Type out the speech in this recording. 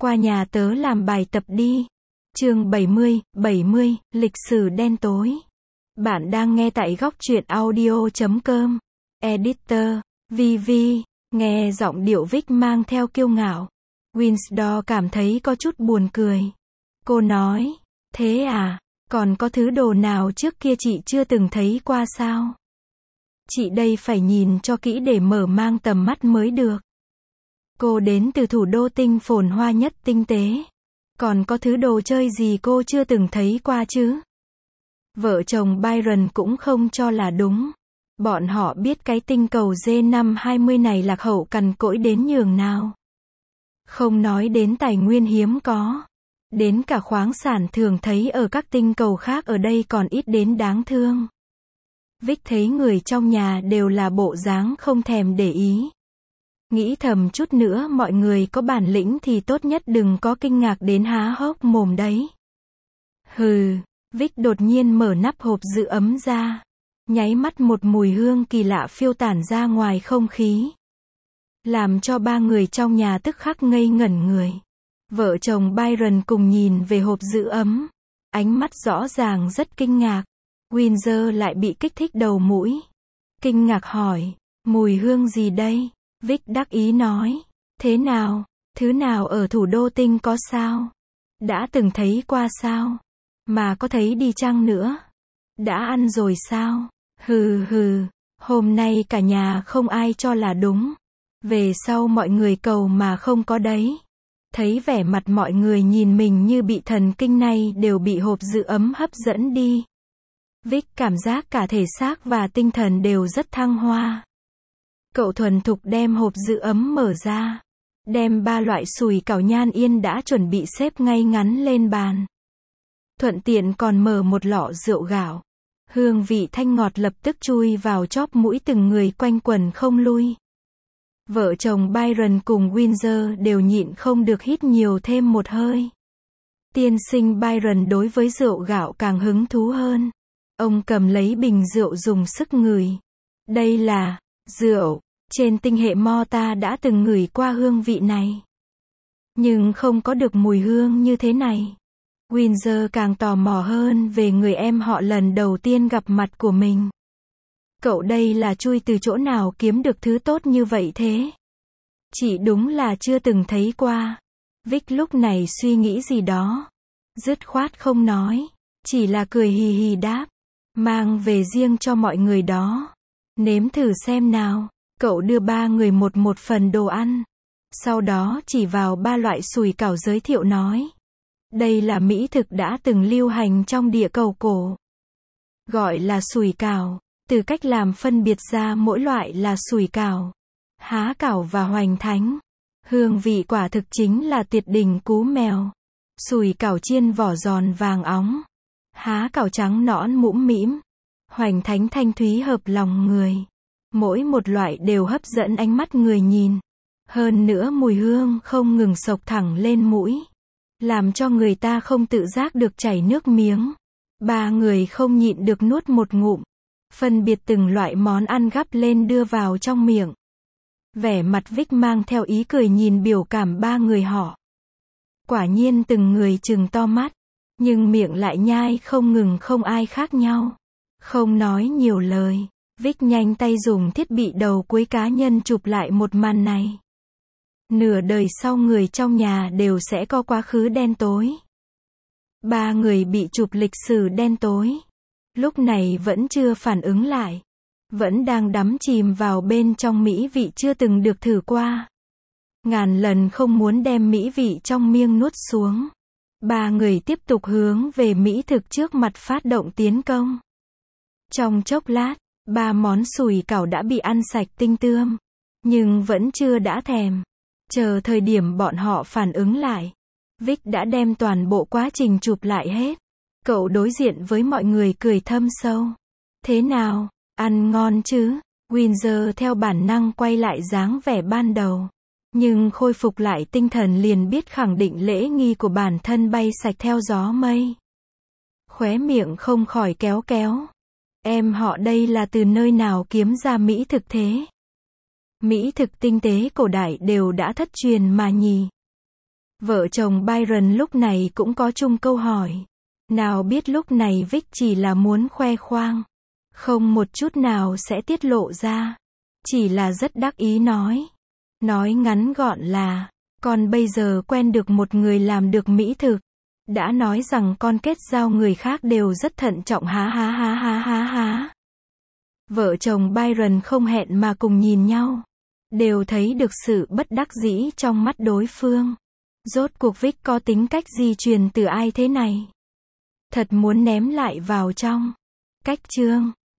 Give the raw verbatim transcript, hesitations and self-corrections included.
Qua nhà tớ làm bài tập đi. Chương bảy mươi, bảy mươi, lịch sử đen tối. Bạn đang nghe tại góc truyện audio chấm com. Editor, vê vê, nghe giọng điệu Vic mang theo kiêu ngạo. Winsor cảm thấy có chút buồn cười. Cô nói, thế à, còn có thứ đồ nào trước kia chị chưa từng thấy qua sao? Chị đây phải nhìn cho kỹ để mở mang tầm mắt mới được. Cô đến từ thủ đô tinh phồn hoa nhất tinh tế. Còn có thứ đồ chơi gì cô chưa từng thấy qua chứ? Vợ chồng Byron cũng không cho là đúng. Bọn họ biết cái tinh cầu D năm hai mươi này lạc hậu cằn cỗi đến nhường nào. Không nói đến tài nguyên hiếm có. Đến cả khoáng sản thường thấy ở các tinh cầu khác ở đây còn ít đến đáng thương. Vic thấy người trong nhà đều là bộ dáng không thèm để ý. Nghĩ thầm chút nữa mọi người có bản lĩnh thì tốt nhất đừng có kinh ngạc đến há hốc mồm đấy. Hừ, Vic đột nhiên mở nắp hộp giữ ấm ra. Nháy mắt một mùi hương kỳ lạ phiêu tản ra ngoài không khí. Làm cho ba người trong nhà tức khắc ngây ngẩn người. Vợ chồng Byron cùng nhìn về hộp giữ ấm. Ánh mắt rõ ràng rất kinh ngạc. Winsor lại bị kích thích đầu mũi. Kinh ngạc hỏi, mùi hương gì đây? Vic đắc ý nói, thế nào, thứ nào ở thủ đô tinh có sao? Đã từng thấy qua sao? Mà có thấy đi chăng nữa? Đã ăn rồi sao? Hừ hừ, hôm nay cả nhà không ai cho là đúng. Về sau mọi người cầu mà không có đấy. Thấy vẻ mặt mọi người nhìn mình như bị thần kinh này đều bị hộp giữ ấm hấp dẫn đi. Vic cảm giác cả thể xác và tinh thần đều rất thăng hoa. Cậu thuần thục đem hộp giữ ấm mở ra. Đem ba loại sủi cảo nhan yên đã chuẩn bị xếp ngay ngắn lên bàn. Thuận tiện còn mở một lọ rượu gạo. Hương vị thanh ngọt lập tức chui vào chóp mũi từng người quanh quần không lui. Vợ chồng Byron cùng Winsor đều nhịn không được hít nhiều thêm một hơi. Tiên sinh Byron đối với rượu gạo càng hứng thú hơn. Ông cầm lấy bình rượu dùng sức ngửi. Đây là rượu. Trên tinh hệ Morta đã từng ngửi qua hương vị này. Nhưng không có được mùi hương như thế này. Winsor càng tò mò hơn về người em họ lần đầu tiên gặp mặt của mình. Cậu đây là chui từ chỗ nào kiếm được thứ tốt như vậy thế? Chỉ đúng là chưa từng thấy qua. Vic lúc này suy nghĩ gì đó. Dứt khoát không nói. Chỉ là cười hì hì đáp. Mang về riêng cho mọi người đó. Nếm thử xem nào. Cậu đưa ba người một một phần đồ ăn. Sau đó chỉ vào ba loại sủi cảo giới thiệu nói. Đây là mỹ thực đã từng lưu hành trong địa cầu cổ. Gọi là sủi cảo. Từ cách làm phân biệt ra mỗi loại là sủi cảo, há cảo và hoành thánh. Hương vị quả thực chính là tuyệt đỉnh cú mèo. Sủi cảo chiên vỏ giòn vàng óng. Há cảo trắng nõn mũm mĩm. Hoành thánh thanh thúy hợp lòng người. Mỗi một loại đều hấp dẫn ánh mắt người nhìn. Hơn nữa mùi hương không ngừng xộc thẳng lên mũi. Làm cho người ta không tự giác được chảy nước miếng. Ba người không nhịn được nuốt một ngụm. Phân biệt từng loại món ăn gắp lên đưa vào trong miệng. Vẻ mặt Vic mang theo ý cười nhìn biểu cảm ba người họ. Quả nhiên từng người trừng to mắt. Nhưng miệng lại nhai không ngừng không ai khác nhau. Không nói nhiều lời. Vic nhanh tay dùng thiết bị đầu cuối cá nhân chụp lại một màn này. Nửa đời sau người trong nhà đều sẽ có quá khứ đen tối. Ba người bị chụp lịch sử đen tối. Lúc này vẫn chưa phản ứng lại. Vẫn đang đắm chìm vào bên trong mỹ vị chưa từng được thử qua. Ngàn lần không muốn đem mỹ vị trong miệng nuốt xuống. Ba người tiếp tục hướng về mỹ thực trước mặt phát động tiến công. Trong chốc lát, ba món sủi cảo đã bị ăn sạch tinh tươm. Nhưng vẫn chưa đã thèm. Chờ thời điểm bọn họ phản ứng lại. Vic đã đem toàn bộ quá trình chụp lại hết. Cậu đối diện với mọi người cười thâm sâu. Thế nào, ăn ngon chứ? Winsor theo bản năng quay lại dáng vẻ ban đầu. Nhưng khôi phục lại tinh thần liền biết khẳng định lễ nghi của bản thân bay sạch theo gió mây. Khóe miệng không khỏi kéo kéo. Em họ đây là từ nơi nào kiếm ra mỹ thực thế? Mỹ thực tinh tế cổ đại đều đã thất truyền mà nhỉ. Vợ chồng Byron lúc này cũng có chung câu hỏi. Nào biết lúc này Vic chỉ là muốn khoe khoang. Không một chút nào sẽ tiết lộ ra. Chỉ là rất đắc ý nói. Nói ngắn gọn là, con bây giờ quen được một người làm được mỹ thực. Đã nói rằng con kết giao người khác đều rất thận trọng há há há há há há. Vợ chồng Byron không hẹn mà cùng nhìn nhau. Đều thấy được sự bất đắc dĩ trong mắt đối phương. Rốt cuộc Vic có tính cách di truyền từ ai thế này? Thật muốn ném lại vào trong cách chương.